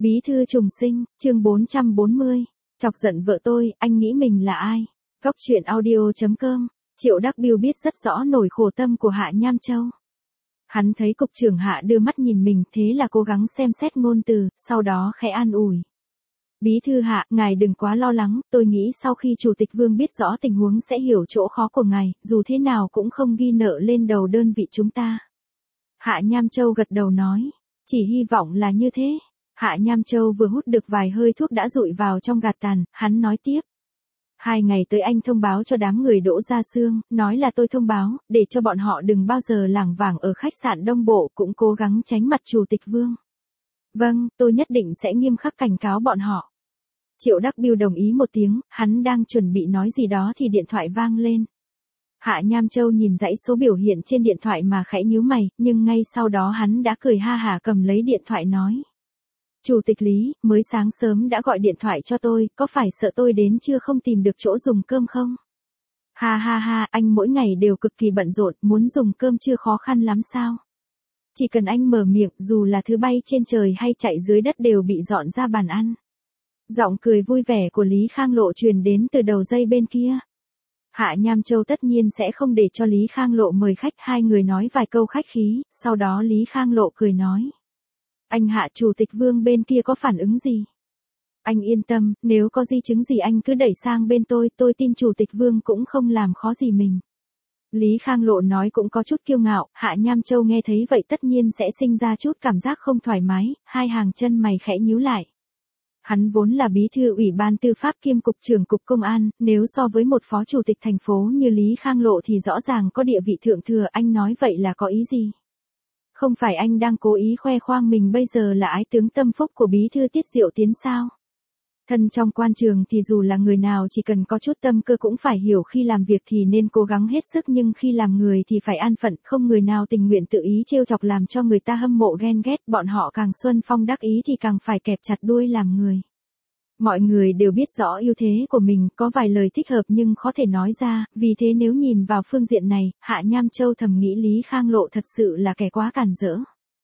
Bí thư trùng sinh, chương 440. Chọc giận vợ tôi, anh nghĩ mình là ai? Góc truyện audio.com. Triệu Đắc Biêu biết rất rõ nỗi khổ tâm của Hạ Nham Châu. Hắn thấy cục trưởng Hạ đưa mắt nhìn mình, thế là cố gắng xem xét ngôn từ, sau đó khẽ an ủi. Bí thư Hạ, ngài đừng quá lo lắng, tôi nghĩ sau khi Chủ tịch Vương biết rõ tình huống sẽ hiểu chỗ khó của ngài, dù thế nào cũng không ghi nợ lên đầu đơn vị chúng ta. Hạ Nham Châu gật đầu nói, chỉ hy vọng là như thế. Hạ Nham Châu vừa hút được vài hơi thuốc đã dụi vào trong gạt tàn, hắn nói tiếp. 2 ngày tới anh thông báo cho đám người Đỗ Gia Sương, nói là tôi thông báo, để cho bọn họ đừng bao giờ lảng vảng ở khách sạn Đông Bộ, cũng cố gắng tránh mặt Chủ tịch Vương. Vâng, tôi nhất định sẽ nghiêm khắc cảnh cáo bọn họ. Triệu Đắc Biêu đồng ý một tiếng, hắn đang chuẩn bị nói gì đó thì điện thoại vang lên. Hạ Nham Châu nhìn dãy số biểu hiện trên điện thoại mà khẽ nhíu mày, nhưng ngay sau đó hắn đã cười ha hả cầm lấy điện thoại nói. Chủ tịch Lý, mới sáng sớm đã gọi điện thoại cho tôi, có phải sợ tôi đến trưa không tìm được chỗ dùng cơm không? Ha ha ha, anh mỗi ngày đều cực kỳ bận rộn, muốn dùng cơm trưa khó khăn lắm sao? Chỉ cần anh mở miệng, dù là thứ bay trên trời hay chạy dưới đất đều bị dọn ra bàn ăn. Giọng cười vui vẻ của Lý Khang Lộ truyền đến từ đầu dây bên kia. Hạ Nham Châu tất nhiên sẽ không để cho Lý Khang Lộ mời khách, hai người nói vài câu khách khí, sau đó Lý Khang Lộ cười nói. Anh Hạ, Chủ tịch Vương bên kia có phản ứng gì? Anh yên tâm, nếu có di chứng gì anh cứ đẩy sang bên tôi tin Chủ tịch Vương cũng không làm khó gì mình. Lý Khang Lộ nói cũng có chút kiêu ngạo, Hạ Nham Châu nghe thấy vậy tất nhiên sẽ sinh ra chút cảm giác không thoải mái, hai hàng chân mày khẽ nhíu lại. Hắn vốn là bí thư ủy ban tư pháp kiêm cục trưởng cục công an, nếu so với một phó chủ tịch thành phố như Lý Khang Lộ thì rõ ràng có địa vị thượng thừa, anh nói vậy là có ý gì? Không phải anh đang cố ý khoe khoang mình bây giờ là ái tướng tâm phúc của bí thư Tiết Diệu Tiến sao? Thân trong quan trường thì dù là người nào chỉ cần có chút tâm cơ cũng phải hiểu khi làm việc thì nên cố gắng hết sức, nhưng khi làm người thì phải an phận, không người nào tình nguyện tự ý trêu chọc làm cho người ta hâm mộ ghen ghét, bọn họ càng xuân phong đắc ý thì càng phải kẹp chặt đuôi làm người. Mọi người đều biết rõ ưu thế của mình, có vài lời thích hợp nhưng khó thể nói ra, vì thế nếu nhìn vào phương diện này, Hạ Nham Châu thầm nghĩ Lý Khang Lộ thật sự là kẻ quá càn rỡ.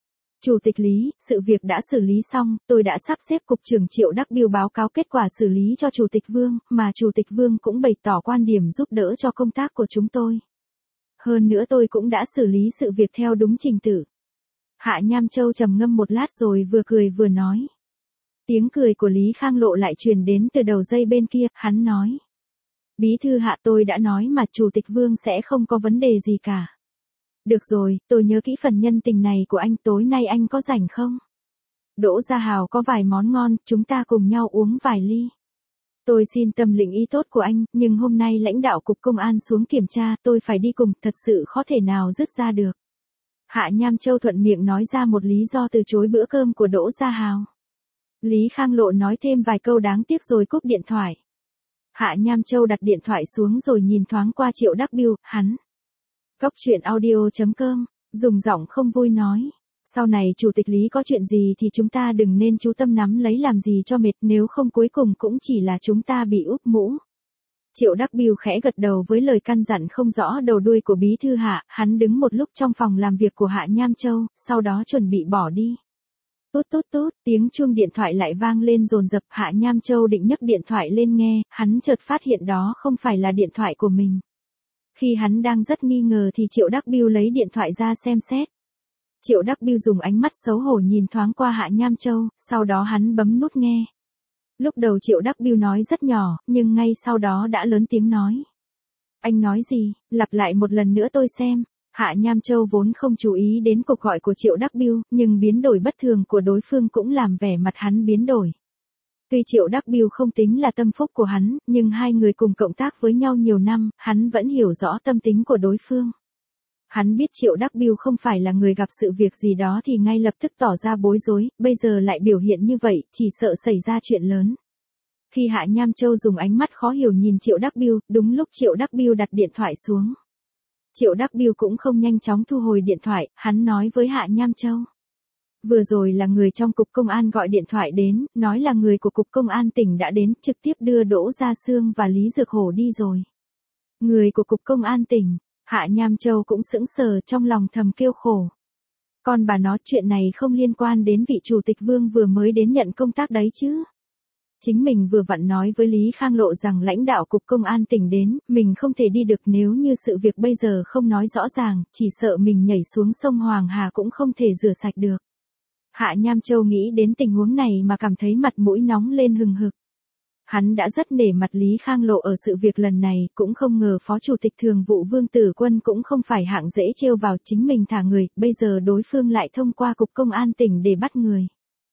Chủ tịch Lý, sự việc đã xử lý xong, tôi đã sắp xếp cục trưởng Triệu Đắc Biêu báo cáo kết quả xử lý cho Chủ tịch Vương, mà Chủ tịch Vương cũng bày tỏ quan điểm giúp đỡ cho công tác của chúng tôi. Hơn nữa tôi cũng đã xử lý sự việc theo đúng trình tự. Hạ Nham Châu trầm ngâm một lát rồi vừa cười vừa nói. Tiếng cười của Lý Khang Lộ lại truyền đến từ đầu dây bên kia, hắn nói. Bí thư Hạ, tôi đã nói mà, Chủ tịch Vương sẽ không có vấn đề gì cả. Được rồi, tôi nhớ kỹ phần nhân tình này của anh, tối nay anh có rảnh không? Đỗ Gia Hào có vài món ngon, chúng ta cùng nhau uống vài ly. Tôi xin tâm lĩnh ý tốt của anh, nhưng hôm nay lãnh đạo cục công an xuống kiểm tra, tôi phải đi cùng, thật sự khó thể nào dứt ra được. Hạ Nham Châu thuận miệng nói ra một lý do từ chối bữa cơm của Đỗ Gia Hào. Lý Khang Lộ nói thêm vài câu đáng tiếc rồi cúp điện thoại. Hạ Nham Châu đặt điện thoại xuống rồi nhìn thoáng qua Triệu Đắc Biêu, hắn. Góc truyện audio.com, dùng giọng không vui nói. Sau này Chủ tịch Lý có chuyện gì thì chúng ta đừng nên chú tâm nắm lấy làm gì cho mệt, nếu không cuối cùng cũng chỉ là chúng ta bị úp mũ. Triệu Đắc Biêu khẽ gật đầu với lời căn dặn không rõ đầu đuôi của bí thư Hạ, hắn đứng một lúc trong phòng làm việc của Hạ Nham Châu, sau đó chuẩn bị bỏ đi. Tốt tốt tốt, tiếng chuông điện thoại lại vang lên dồn dập, Hạ Nham Châu định nhấc điện thoại lên nghe, hắn chợt phát hiện đó không phải là điện thoại của mình. Khi hắn đang rất nghi ngờ thì Triệu Đắc Biêu lấy điện thoại ra xem xét. Triệu Đắc Biêu dùng ánh mắt xấu hổ nhìn thoáng qua Hạ Nham Châu, sau đó hắn bấm nút nghe. Lúc đầu Triệu Đắc Biêu nói rất nhỏ, nhưng ngay sau đó đã lớn tiếng nói. Anh nói gì, lặp lại một lần nữa tôi xem. Hạ Nham Châu vốn không chú ý đến cuộc gọi của Triệu Đắc Biêu, nhưng biến đổi bất thường của đối phương cũng làm vẻ mặt hắn biến đổi. Tuy Triệu Đắc Biêu không tính là tâm phúc của hắn, nhưng hai người cùng cộng tác với nhau nhiều năm, hắn vẫn hiểu rõ tâm tính của đối phương. Hắn biết Triệu Đắc Biêu không phải là người gặp sự việc gì đó thì ngay lập tức tỏ ra bối rối, bây giờ lại biểu hiện như vậy, chỉ sợ xảy ra chuyện lớn. Khi Hạ Nham Châu dùng ánh mắt khó hiểu nhìn Triệu Đắc Biêu, đúng lúc Triệu Đắc Biêu đặt điện thoại xuống. Triệu Đắc Biêu cũng không nhanh chóng thu hồi điện thoại, hắn nói với Hạ Nham Châu. Vừa rồi là người trong cục công an gọi điện thoại đến, nói là người của cục công an tỉnh đã đến, trực tiếp đưa Đỗ Gia Sương và Lý Dược Hổ đi rồi. Người của cục công an tỉnh, Hạ Nham Châu cũng sững sờ trong lòng thầm kêu khổ. Con bà nó, chuyện này không liên quan đến vị chủ tịch Vương vừa mới đến nhận công tác đấy chứ. Chính mình vừa vặn nói với Lý Khang Lộ rằng lãnh đạo cục công an tỉnh đến, mình không thể đi được, nếu như sự việc bây giờ không nói rõ ràng, chỉ sợ mình nhảy xuống sông Hoàng Hà cũng không thể rửa sạch được. Hạ Nham Châu nghĩ đến tình huống này mà cảm thấy mặt mũi nóng lên hừng hực. Hắn đã rất nể mặt Lý Khang Lộ ở sự việc lần này, cũng không ngờ Phó Chủ tịch Thường vụ Vương Tử Quân cũng không phải hạng dễ trêu vào, chính mình thả người, bây giờ đối phương lại thông qua cục công an tỉnh để bắt người.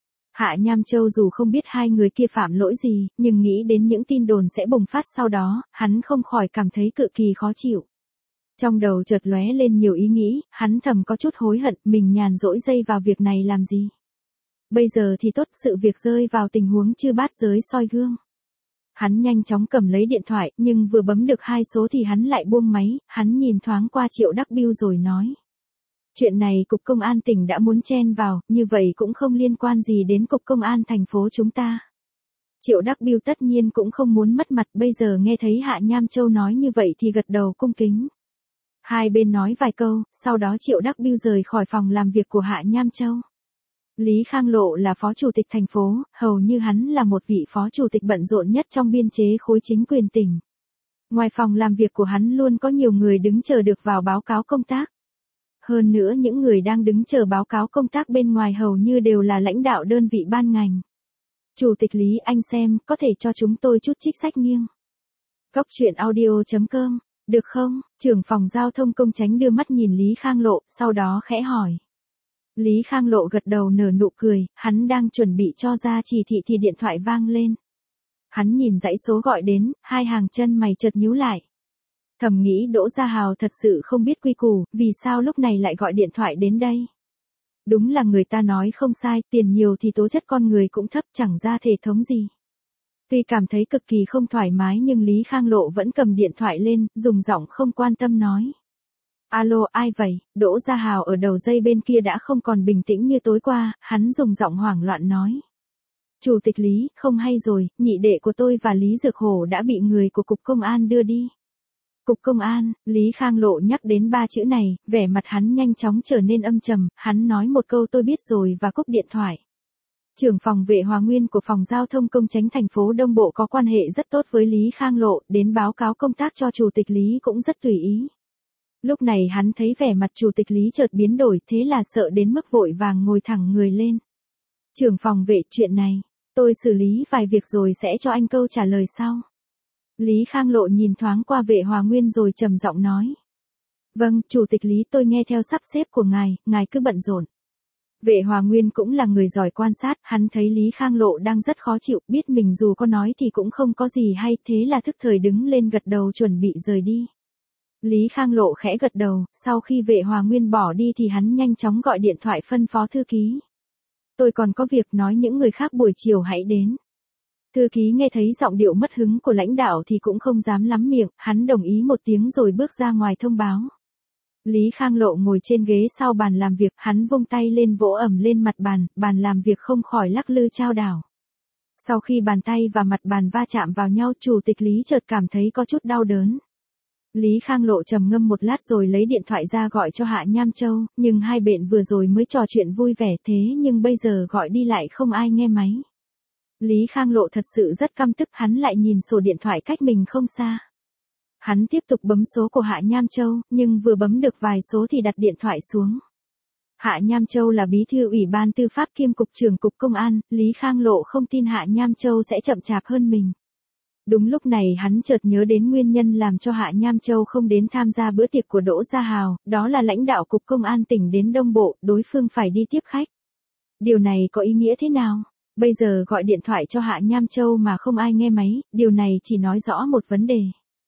Hạ Nham Châu dù không biết hai người kia phạm lỗi gì, nhưng nghĩ đến những tin đồn sẽ bùng phát sau đó, hắn không khỏi cảm thấy cực kỳ khó chịu. Trong đầu chợt lóe lên nhiều ý nghĩ, hắn thầm có chút hối hận, mình nhàn rỗi dây vào việc này làm gì. Bây giờ thì tốt, sự việc rơi vào tình huống chư bát giới soi gương. Hắn nhanh chóng cầm lấy điện thoại, nhưng vừa bấm được 2 số thì hắn lại buông máy, hắn nhìn thoáng qua Triệu Đắc Biêu rồi nói. Chuyện này cục công an tỉnh đã muốn chen vào, như vậy cũng không liên quan gì đến cục công an thành phố chúng ta. Triệu Đắc Biêu tất nhiên cũng không muốn mất mặt, bây giờ nghe thấy Hạ Nham Châu nói như vậy thì gật đầu cung kính. Hai bên nói vài câu, sau đó Triệu Đắc Biêu rời khỏi phòng làm việc của Hạ Nham Châu. Lý Khang Lộ là phó chủ tịch thành phố, hầu như hắn là một vị phó chủ tịch bận rộn nhất trong biên chế khối chính quyền tỉnh. Ngoài phòng làm việc của hắn luôn có nhiều người đứng chờ được vào báo cáo công tác. Hơn nữa những người đang đứng chờ báo cáo công tác bên ngoài hầu như đều là lãnh đạo đơn vị ban ngành. Chủ tịch Lý, anh xem, có thể cho chúng tôi chút trích sách nghiêng. Góc truyện audio.com, được không? Trưởng phòng giao thông Công Chánh đưa mắt nhìn Lý Khang Lộ, sau đó khẽ hỏi. Lý Khang Lộ gật đầu nở nụ cười, hắn đang chuẩn bị cho ra chỉ thị thì điện thoại vang lên. Hắn nhìn dãy số gọi đến, hai hàng chân mày chợt nhíu lại. Thầm nghĩ Đỗ Gia Hào thật sự không biết quy củ, vì sao lúc này lại gọi điện thoại đến đây. Đúng là người ta nói không sai, tiền nhiều thì tố chất con người cũng thấp, chẳng ra thể thống gì. Tuy cảm thấy cực kỳ không thoải mái nhưng Lý Khang Lộ vẫn cầm điện thoại lên, dùng giọng không quan tâm nói. Alo, ai vậy? Đỗ Gia Hào ở đầu dây bên kia đã không còn bình tĩnh như tối qua, hắn dùng giọng hoảng loạn nói. Chủ tịch Lý, không hay rồi, nhị đệ của tôi và Lý Dược Hổ đã bị người của cục công an đưa đi. Cục công an, Lý Khang Lộ nhắc đến 3 chữ này, vẻ mặt hắn nhanh chóng trở nên âm trầm, hắn nói một câu tôi biết rồi và cúp điện thoại. Trưởng phòng vệ Hòa Nguyên của phòng giao thông Công Chánh thành phố Đông Bộ có quan hệ rất tốt với Lý Khang Lộ, đến báo cáo công tác cho chủ tịch Lý cũng rất tùy ý. Lúc này hắn thấy vẻ mặt chủ tịch Lý chợt biến đổi, thế là sợ đến mức vội vàng ngồi thẳng người lên. Trưởng phòng vệ, chuyện này, tôi xử lý vài việc rồi sẽ cho anh câu trả lời sau. Lý Khang Lộ nhìn thoáng qua vệ Hòa Nguyên rồi trầm giọng nói. Vâng, chủ tịch Lý, tôi nghe theo sắp xếp của ngài cứ bận rộn. Vệ Hòa Nguyên cũng là người giỏi quan sát, hắn thấy Lý Khang Lộ đang rất khó chịu, biết mình dù có nói thì cũng không có gì hay, thế là thức thời đứng lên gật đầu chuẩn bị rời đi. Lý Khang Lộ khẽ gật đầu, sau khi vệ Hòa Nguyên bỏ đi thì hắn nhanh chóng gọi điện thoại phân phó thư ký. Tôi còn có việc nói những người khác buổi chiều hãy đến. Thư ký nghe thấy giọng điệu mất hứng của lãnh đạo thì cũng không dám lắm miệng, hắn đồng ý một tiếng rồi bước ra ngoài thông báo. Lý Khang Lộ ngồi trên ghế sau bàn làm việc, hắn vung tay lên vỗ ẩm lên mặt bàn, bàn làm việc không khỏi lắc lư chao đảo. Sau khi bàn tay và mặt bàn va chạm vào nhau, chủ tịch Lý chợt cảm thấy có chút đau đớn. Lý Khang Lộ trầm ngâm một lát rồi lấy điện thoại ra gọi cho Hạ Nham Châu, nhưng hai bên vừa rồi mới trò chuyện vui vẻ thế nhưng bây giờ gọi đi lại không ai nghe máy. Lý Khang Lộ thật sự rất căm tức, hắn lại nhìn sổ điện thoại cách mình không xa. Hắn tiếp tục bấm số của Hạ Nham Châu, nhưng vừa bấm được vài số thì đặt điện thoại xuống. Hạ Nham Châu là bí thư Ủy ban Tư pháp kiêm cục trưởng cục công an, Lý Khang Lộ không tin Hạ Nham Châu sẽ chậm chạp hơn mình. Đúng lúc này hắn chợt nhớ đến nguyên nhân làm cho Hạ Nham Châu không đến tham gia bữa tiệc của Đỗ Gia Hào, đó là lãnh đạo cục công an tỉnh đến Đông Bộ, đối phương phải đi tiếp khách. Điều này có ý nghĩa thế nào? Bây giờ gọi điện thoại cho Hạ Nham Châu mà không ai nghe máy, điều này chỉ nói rõ một vấn đề.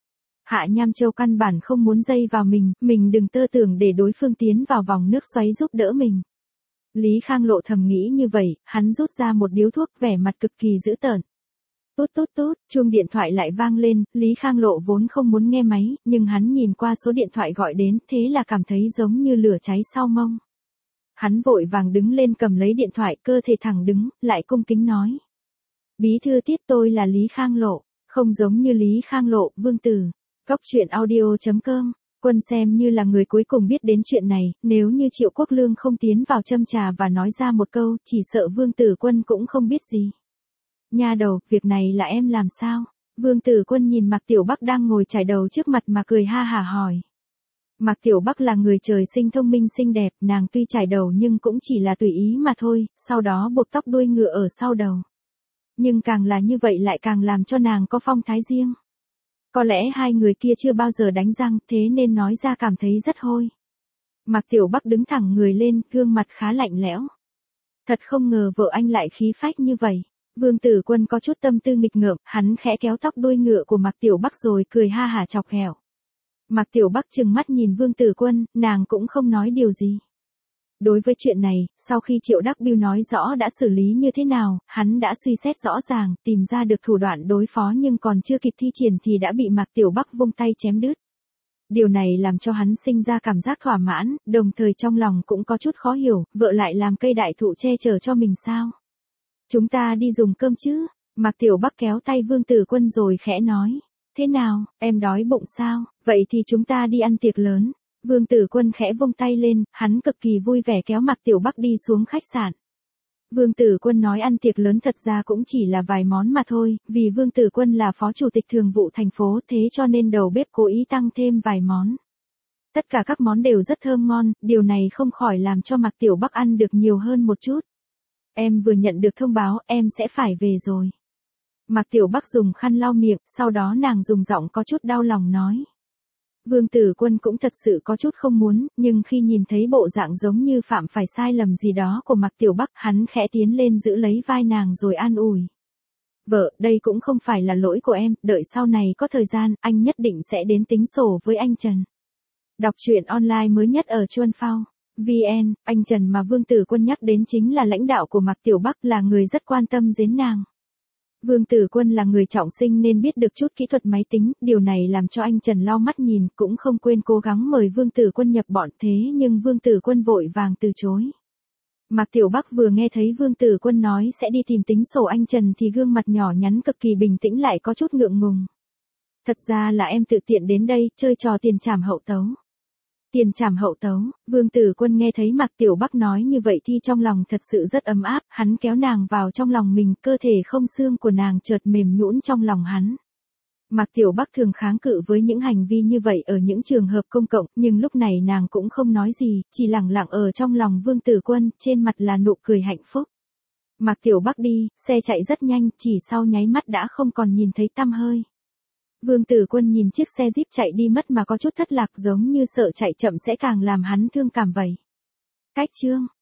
Hạ Nham Châu căn bản không muốn dây vào mình đừng tơ tưởng để đối phương tiến vào vòng nước xoáy giúp đỡ mình. Lý Khang Lộ thầm nghĩ như vậy, hắn rút ra một điếu thuốc, vẻ mặt cực kỳ dữ tợn. Tút tút tút, chuông điện thoại lại vang lên, Lý Khang Lộ vốn không muốn nghe máy, nhưng hắn nhìn qua số điện thoại gọi đến, thế là cảm thấy giống như lửa cháy sau mông. Hắn vội vàng đứng lên cầm lấy điện thoại, cơ thể thẳng đứng, lại cung kính nói. Bí thư Tiết, tôi là Lý Khang Lộ, không giống như Lý Khang Lộ, Vương Tử. Góc truyện audio.com Quân xem như là người cuối cùng biết đến chuyện này, nếu như Triệu Quốc Lương không tiến vào châm trà và nói ra một câu, chỉ sợ Vương Tử Quân cũng không biết gì. Nha đầu, việc này là em làm sao? Vương Tử Quân nhìn Mạc Tiểu Bắc đang ngồi chải đầu trước mặt mà cười ha hả hỏi. Mạc Tiểu Bắc là người trời sinh thông minh xinh đẹp, nàng tuy chải đầu nhưng cũng chỉ là tùy ý mà thôi, sau đó buộc tóc đuôi ngựa ở sau đầu. Nhưng càng là như vậy lại càng làm cho nàng có phong thái riêng. Có lẽ hai người kia chưa bao giờ đánh răng, thế nên nói ra cảm thấy rất hôi. Mạc Tiểu Bắc đứng thẳng người lên, gương mặt khá lạnh lẽo. Thật không ngờ vợ anh lại khí phách như vậy. Vương Tử Quân có chút tâm tư nghịch ngợm, hắn khẽ kéo tóc đuôi ngựa của Mạc Tiểu Bắc rồi cười ha hả chọc ghẹo. Mạc Tiểu Bắc trừng mắt nhìn Vương Tử Quân, nàng cũng không nói điều gì. Đối với chuyện này, sau khi Triệu Đắc Biêu nói rõ đã xử lý như thế nào, hắn đã suy xét rõ ràng, tìm ra được thủ đoạn đối phó nhưng còn chưa kịp thi triển thì đã bị Mạc Tiểu Bắc vung tay chém đứt. Điều này làm cho hắn sinh ra cảm giác thỏa mãn, đồng thời trong lòng cũng có chút khó hiểu, vợ lại làm cây đại thụ che chở cho mình sao? Chúng ta đi dùng cơm chứ? Mạc Tiểu Bắc kéo tay Vương Tử Quân rồi khẽ nói. Thế nào, em đói bụng sao? Vậy thì chúng ta đi ăn tiệc lớn. Vương Tử Quân khẽ vung tay lên, hắn cực kỳ vui vẻ kéo Mạc Tiểu Bắc đi xuống khách sạn. Vương Tử Quân nói ăn tiệc lớn thật ra cũng chỉ là vài món mà thôi, vì Vương Tử Quân là phó chủ tịch thường vụ thành phố thế cho nên đầu bếp cố ý tăng thêm vài món. Tất cả các món đều rất thơm ngon, điều này không khỏi làm cho Mạc Tiểu Bắc ăn được nhiều hơn một chút. Em vừa nhận được thông báo, em sẽ phải về rồi. Mạc Tiểu Bắc dùng khăn lau miệng, sau đó nàng dùng giọng có chút đau lòng nói. Vương Tử Quân cũng thật sự có chút không muốn, nhưng khi nhìn thấy bộ dạng giống như phạm phải sai lầm gì đó của Mạc Tiểu Bắc, hắn khẽ tiến lên giữ lấy vai nàng rồi an ủi. Vợ, đây cũng không phải là lỗi của em, đợi sau này có thời gian, anh nhất định sẽ đến tính sổ với anh Trần. Đọc truyện online mới nhất ở Chuan Phao. VN, anh Trần mà Vương Tử Quân nhắc đến chính là lãnh đạo của Mạc Tiểu Bắc, là người rất quan tâm đến nàng. Vương Tử Quân là người trọng sinh nên biết được chút kỹ thuật máy tính, điều này làm cho anh Trần lau mắt nhìn, cũng không quên cố gắng mời Vương Tử Quân nhập bọn, thế nhưng Vương Tử Quân vội vàng từ chối. Mạc Tiểu Bắc vừa nghe thấy Vương Tử Quân nói sẽ đi tìm tính sổ anh Trần thì gương mặt nhỏ nhắn cực kỳ bình tĩnh lại có chút ngượng ngùng. Thật ra là em tự tiện đến đây, chơi trò tiền trảm hậu tấu. Tiền trảm hậu tấu, Vương Tử Quân nghe thấy Mạc Tiểu Bắc nói như vậy thì trong lòng thật sự rất ấm áp, hắn kéo nàng vào trong lòng mình, cơ thể không xương của nàng chợt mềm nhũn trong lòng hắn. Mạc Tiểu Bắc thường kháng cự với những hành vi như vậy ở những trường hợp công cộng, nhưng lúc này nàng cũng không nói gì, chỉ lặng lặng ở trong lòng Vương Tử Quân, trên mặt là nụ cười hạnh phúc. Mạc Tiểu Bắc đi, xe chạy rất nhanh, chỉ sau nháy mắt đã không còn nhìn thấy tăm hơi. Vương Tử Quân nhìn chiếc xe Jeep chạy đi mất mà có chút thất lạc, giống như sợ chạy chậm sẽ càng làm hắn thương cảm vậy. Cách chương